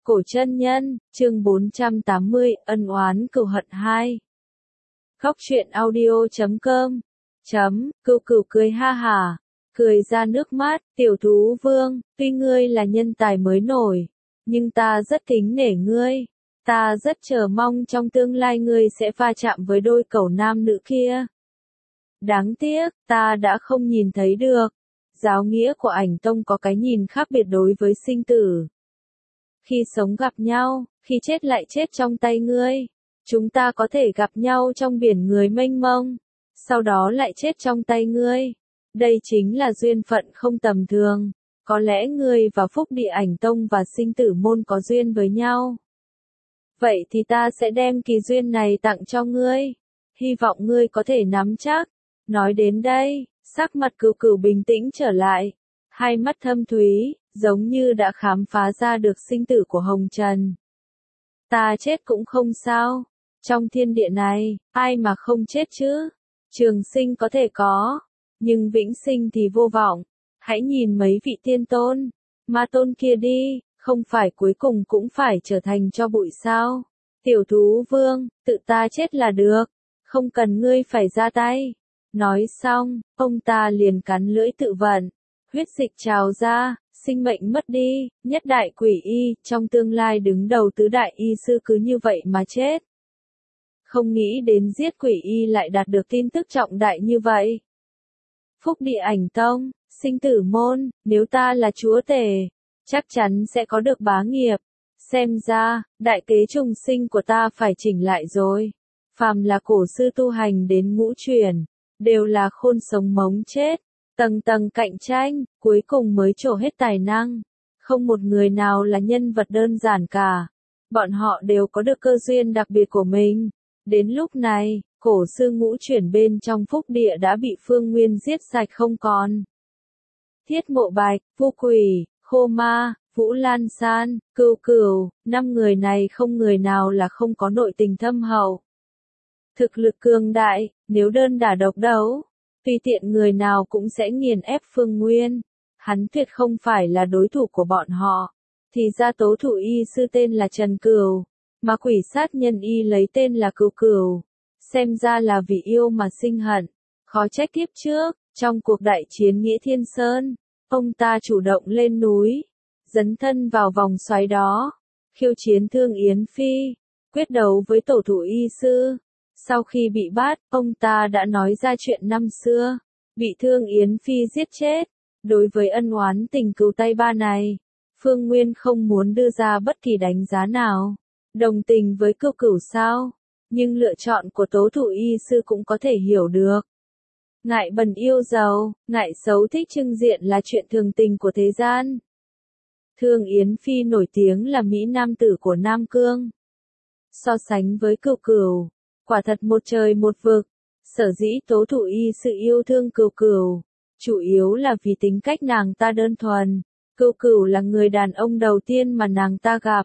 Cổ chân nhân, chương 480, ân oán cừu hận 2. Khóc chuyện audio.com. Cừu cừu cười ha hả, cười ra nước mắt, tiểu thú vương, tuy ngươi là nhân tài mới nổi, nhưng ta rất kính nể ngươi. Ta rất chờ mong trong tương lai ngươi sẽ va chạm với đôi cẩu nam nữ kia. Đáng tiếc, ta đã không nhìn thấy được. Giáo nghĩa của ảnh tông có cái nhìn khác biệt đối với sinh tử. Khi sống gặp nhau, khi chết lại chết trong tay ngươi. Chúng ta có thể gặp nhau trong biển người mênh mông, sau đó lại chết trong tay ngươi. Đây chính là duyên phận không tầm thường. Có lẽ ngươi và Phúc Địa Ảnh Tông và Sinh Tử Môn có duyên với nhau. Vậy thì ta sẽ đem kỳ duyên này tặng cho ngươi. Hy vọng ngươi có thể nắm chắc. Nói đến đây, sắc mặt cừu cừu bình tĩnh trở lại. Hai mắt thâm thúy, giống như đã khám phá ra được sinh tử của Hồng Trần. Ta chết cũng không sao. Trong thiên địa này, ai mà không chết chứ? Trường sinh có thể có, nhưng vĩnh sinh thì vô vọng. Hãy nhìn mấy vị tiên tôn, ma tôn kia đi, không phải cuối cùng cũng phải trở thành tro bụi sao? Tiểu thú vương, tự ta chết là được, không cần ngươi phải ra tay. Nói xong, ông ta liền cắn lưỡi tự vận, huyết dịch trào ra, sinh mệnh mất đi, nhất đại quỷ y, trong tương lai đứng đầu tứ đại y sư cứ như vậy mà chết. Không nghĩ đến giết quỷ y lại đạt được tin tức trọng đại như vậy. Phúc Địa Ảnh Tông, Sinh Tử Môn, nếu ta là chúa tể, chắc chắn sẽ có được bá nghiệp. Xem ra, đại kế trùng sinh của ta phải chỉnh lại rồi. Phàm là cổ sư tu hành đến ngũ chuyển, đều là khôn sống mống chết. Tầng tầng cạnh tranh, cuối cùng mới trổ hết tài năng. Không một người nào là nhân vật đơn giản cả. Bọn họ đều có được cơ duyên đặc biệt của mình. Đến lúc này, cổ sư ngũ chuyển bên trong Phúc Địa đã bị Phương Nguyên giết sạch không còn. Thiết Mộ Bạch, Vu Quỷ, Khô Ma, Vũ Lan San, Cừu Cừu, 5 người này không người nào là không có nội tình thâm hậu. Thực lực cường đại, nếu đơn đả độc đấu, tùy tiện người nào cũng sẽ nghiền ép Phương Nguyên. Hắn tuyệt không phải là đối thủ của bọn họ. Thì ra tố thủ y sư tên là Trần Cừu, mà quỷ sát nhân y lấy tên là Cừu Cừu. Xem ra là vì yêu mà sinh hận. Khó trách kiếp trước, trong cuộc đại chiến Nghĩa Thiên Sơn, ông ta chủ động lên núi, dấn thân vào vòng xoáy đó, khiêu chiến Thương Yến Phi, quyết đấu với tổ thủ y sư. Sau khi bị bắt, ông ta đã nói ra chuyện năm xưa, bị Thương Yến Phi giết chết. Đối với ân oán tình cừu tay ba này, Phương Nguyên không muốn đưa ra bất kỳ đánh giá nào. Đồng tình với cừu cừu sao? Nhưng lựa chọn của tố thủ y sư cũng có thể hiểu được. Ngại bần yêu giàu, ngại xấu thích trưng diện là chuyện thường tình của thế gian. Thương Yến Phi nổi tiếng là Mỹ Nam tử của Nam Cương. So sánh với cừu cừu, quả thật một trời một vực. Sở dĩ tố thủ y sự yêu thương cừu cừu, chủ yếu là vì tính cách nàng ta đơn thuần. Cừu cừu là người đàn ông đầu tiên mà nàng ta gặp.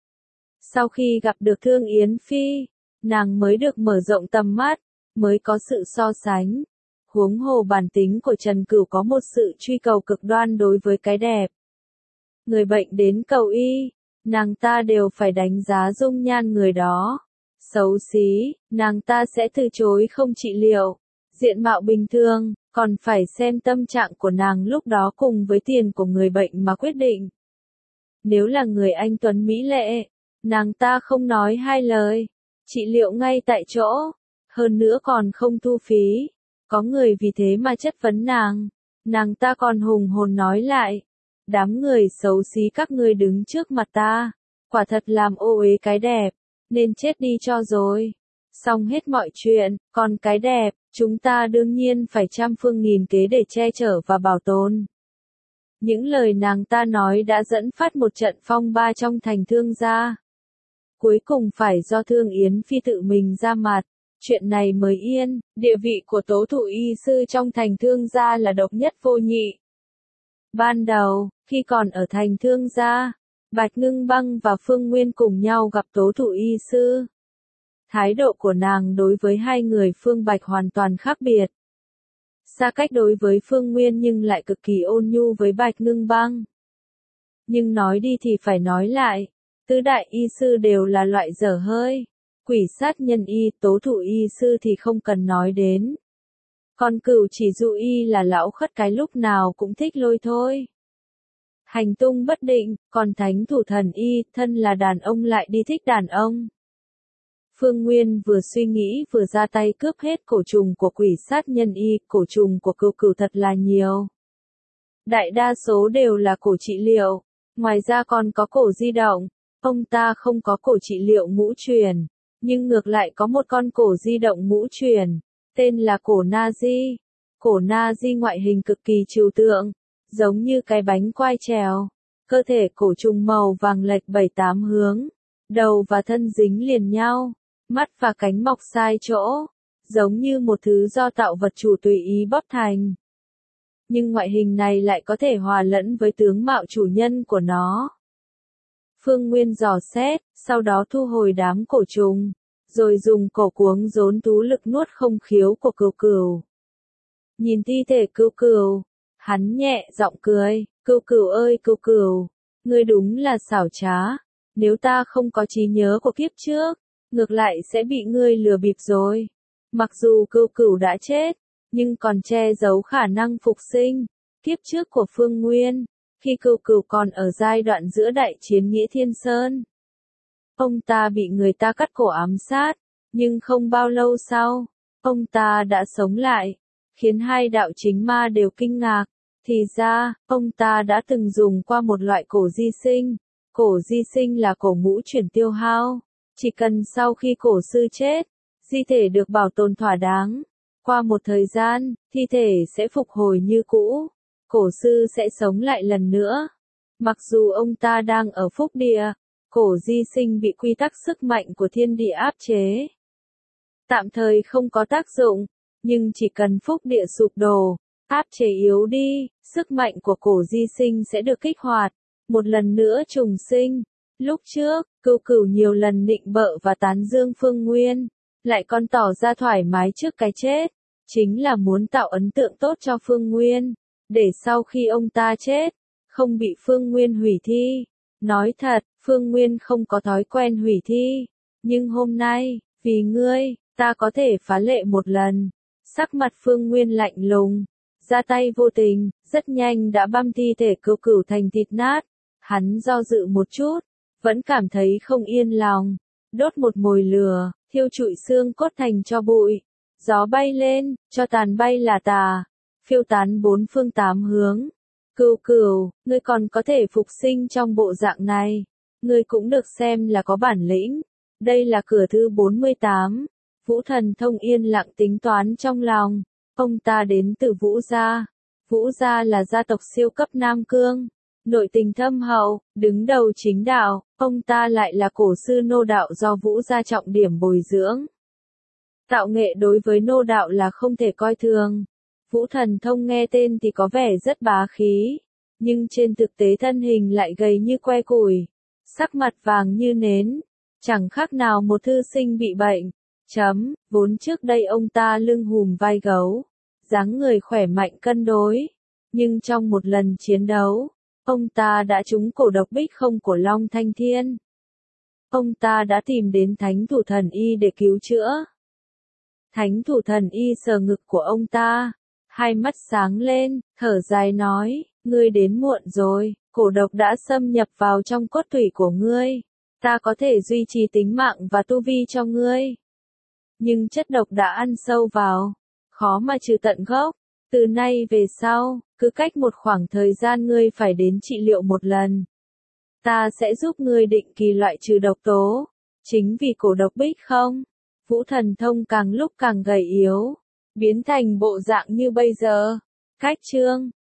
Sau khi gặp được Thương Yến Phi, nàng mới được mở rộng tầm mắt, mới có sự so sánh. Huống hồ bản tính của Trần Cừu có một sự truy cầu cực đoan đối với cái đẹp. Người bệnh đến cầu y, nàng ta đều phải đánh giá dung nhan người đó. Xấu xí, nàng ta sẽ từ chối không trị liệu. Diện mạo bình thường, còn phải xem tâm trạng của nàng lúc đó cùng với tiền của người bệnh mà quyết định. Nếu là người anh tuấn mỹ lệ, nàng ta không nói hai lời, trị liệu ngay tại chỗ, hơn nữa còn không thu phí. Có người vì thế mà chất vấn nàng ta còn hùng hồn nói lại, đám người xấu xí các ngươi đứng trước mặt ta, quả thật làm ô uế cái đẹp, nên chết đi cho rồi. Xong hết mọi chuyện, còn cái đẹp, chúng ta đương nhiên phải trăm phương nghìn kế để che chở và bảo tồn. Những lời nàng ta nói đã dẫn phát một trận phong ba trong thành Thương gia. Cuối cùng phải do Thương Yến Phi tự mình ra mặt, chuyện này mới yên. Địa vị của tố thủ y sư trong thành Thương gia là độc nhất vô nhị. Ban đầu, khi còn ở thành Thương gia, Bạch Ngưng Băng và Phương Nguyên cùng nhau gặp tố thủ y sư. Thái độ của nàng đối với hai người Phương Bạch hoàn toàn khác biệt. Xa cách đối với Phương Nguyên nhưng lại cực kỳ ôn nhu với Bạch Ngưng Băng. Nhưng nói đi thì phải nói lại, Tứ đại y sư đều là loại dở hơi. Quỷ sát nhân y, tố thủ y sư thì không cần nói đến. Còn cửu chỉ dụ y là lão khất cái lúc nào cũng thích lôi thôi. Hành tung bất định, còn thánh thủ thần y, thân là đàn ông lại đi thích đàn ông. Phương Nguyên vừa suy nghĩ vừa ra tay cướp hết cổ trùng của quỷ sát nhân y, cổ trùng của cửu cửu thật là nhiều. Đại đa số đều là cổ trị liệu, ngoài ra còn có cổ di động, ông ta không có cổ trị liệu ngũ truyền, nhưng ngược lại có một con cổ di động ngũ truyền, tên là cổ na di. Cổ na di ngoại hình cực kỳ trừu tượng, giống như cái bánh quai trèo, cơ thể cổ trùng màu vàng lệch 7-8 hướng, đầu và thân dính liền nhau, mắt và cánh mọc sai chỗ, giống như một thứ do tạo vật chủ tùy ý bóp thành. Nhưng ngoại hình này lại có thể hòa lẫn với tướng mạo chủ nhân của nó. Phương Nguyên dò xét, sau đó thu hồi đám cổ trùng, rồi dùng cổ cuống rốn tú lực nuốt không khiếu của cừu cừu. Nhìn thi thể cừu cừu, hắn nhẹ giọng cười, cừu cừu ơi cừu cừu, ngươi đúng là xảo trá, nếu ta không có trí nhớ của kiếp trước, ngược lại sẽ bị ngươi lừa bịp rồi. Mặc dù cừu cừu đã chết, nhưng còn che giấu khả năng phục sinh. Kiếp trước của Phương Nguyên, khi cừu cừu còn ở giai đoạn giữa đại chiến Nghĩa Thiên Sơn, ông ta bị người ta cắt cổ ám sát, nhưng không bao lâu sau, ông ta đã sống lại, khiến hai đạo chính ma đều kinh ngạc. Thì ra, ông ta đã từng dùng qua một loại cổ di sinh. Cổ di sinh là cổ ngũ chuyển tiêu hao. Chỉ cần sau khi cổ sư chết, di thể được bảo tồn thỏa đáng. Qua một thời gian, thi thể sẽ phục hồi như cũ. Cổ sư sẽ sống lại lần nữa. Mặc dù ông ta đang ở phúc địa, cổ di sinh bị quy tắc sức mạnh của thiên địa áp chế. Tạm thời không có tác dụng, nhưng chỉ cần phúc địa sụp đổ, áp chế yếu đi, sức mạnh của cổ di sinh sẽ được kích hoạt, một lần nữa trùng sinh. Lúc trước, cừu cừu nhiều lần nịnh bợ và tán dương Phương Nguyên, lại còn tỏ ra thoải mái trước cái chết, chính là muốn tạo ấn tượng tốt cho Phương Nguyên, để sau khi ông ta chết, không bị Phương Nguyên hủy thi. Nói thật, Phương Nguyên không có thói quen hủy thi, nhưng hôm nay, vì ngươi, ta có thể phá lệ một lần. Sắc mặt Phương Nguyên lạnh lùng, ra tay vô tình, rất nhanh đã băm thi thể cừu cừu thành thịt nát. Hắn do dự một chút, vẫn cảm thấy không yên lòng, đốt một mồi lửa, thiêu trụi xương cốt thành tro bụi. Gió bay lên, cho tàn bay là tà, phiêu tán bốn phương tám hướng. Cừu cừu, ngươi còn có thể phục sinh trong bộ dạng này, ngươi cũng được xem là có bản lĩnh. Đây là cửa thứ 48. Vũ Thần Thông yên lặng tính toán trong lòng. Ông ta đến từ Vũ Gia. Vũ Gia là gia tộc siêu cấp Nam Cương. Nội tình thâm hậu, đứng đầu chính đạo, ông ta lại là cổ sư nô đạo do Vũ Gia trọng điểm bồi dưỡng. Tạo nghệ đối với nô đạo là không thể coi thường. Vũ Thần Thông nghe tên thì có vẻ rất bá khí, nhưng trên thực tế thân hình lại gầy như que củi, sắc mặt vàng như nến, chẳng khác nào một thư sinh bị bệnh. Vốn trước đây ông ta lưng hùm vai gấu, dáng người khỏe mạnh cân đối, nhưng trong một lần chiến đấu, ông ta đã trúng cổ độc bích không của Long Thanh Thiên. Ông ta đã tìm đến Thánh Thủ Thần Y để cứu chữa. Thánh Thủ Thần Y sờ ngực của ông ta, hai mắt sáng lên, thở dài nói, ngươi đến muộn rồi, cổ độc đã xâm nhập vào trong cốt tủy của ngươi. Ta có thể duy trì tính mạng và tu vi cho ngươi. Nhưng chất độc đã ăn sâu vào, khó mà trừ tận gốc. Từ nay về sau, cứ cách một khoảng thời gian ngươi phải đến trị liệu một lần. Ta sẽ giúp ngươi định kỳ loại trừ độc tố. Chính vì cổ độc bích không, Vũ Thần Thông càng lúc càng gầy yếu, biến thành bộ dạng như bây giờ. Cách chương